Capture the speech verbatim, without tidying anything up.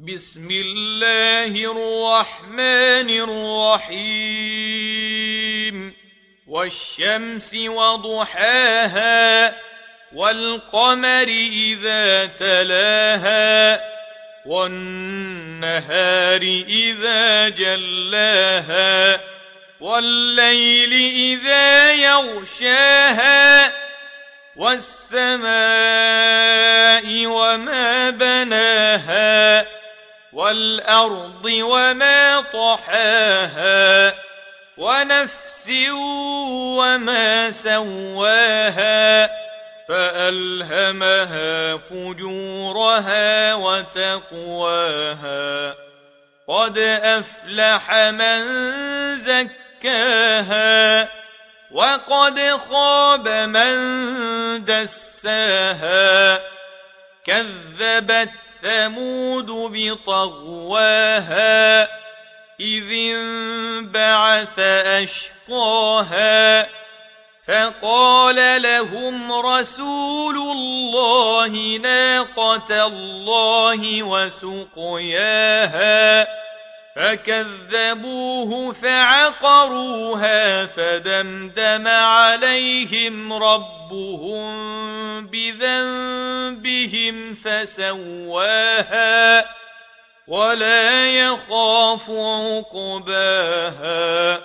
بسم الله الرحمن الرحيم والشمس وضحاها والقمر إذا تلاها والنهار إذا جلاها والليل إذا يغشاها والسماء وما بناها والأرض وما طحاها ونفس وما سواها فألهمها فجورها وتقواها قد أفلح من زكاها وقد خاب من دساها كذبت ثمود بطغواها إذ انبعث أشقاها فقال لهم رسول الله ناقة الله وسقياها فكذبوه فعقروها فدمدم عليهم ربهم بذنبهم فسواها ولا يخاف عقباها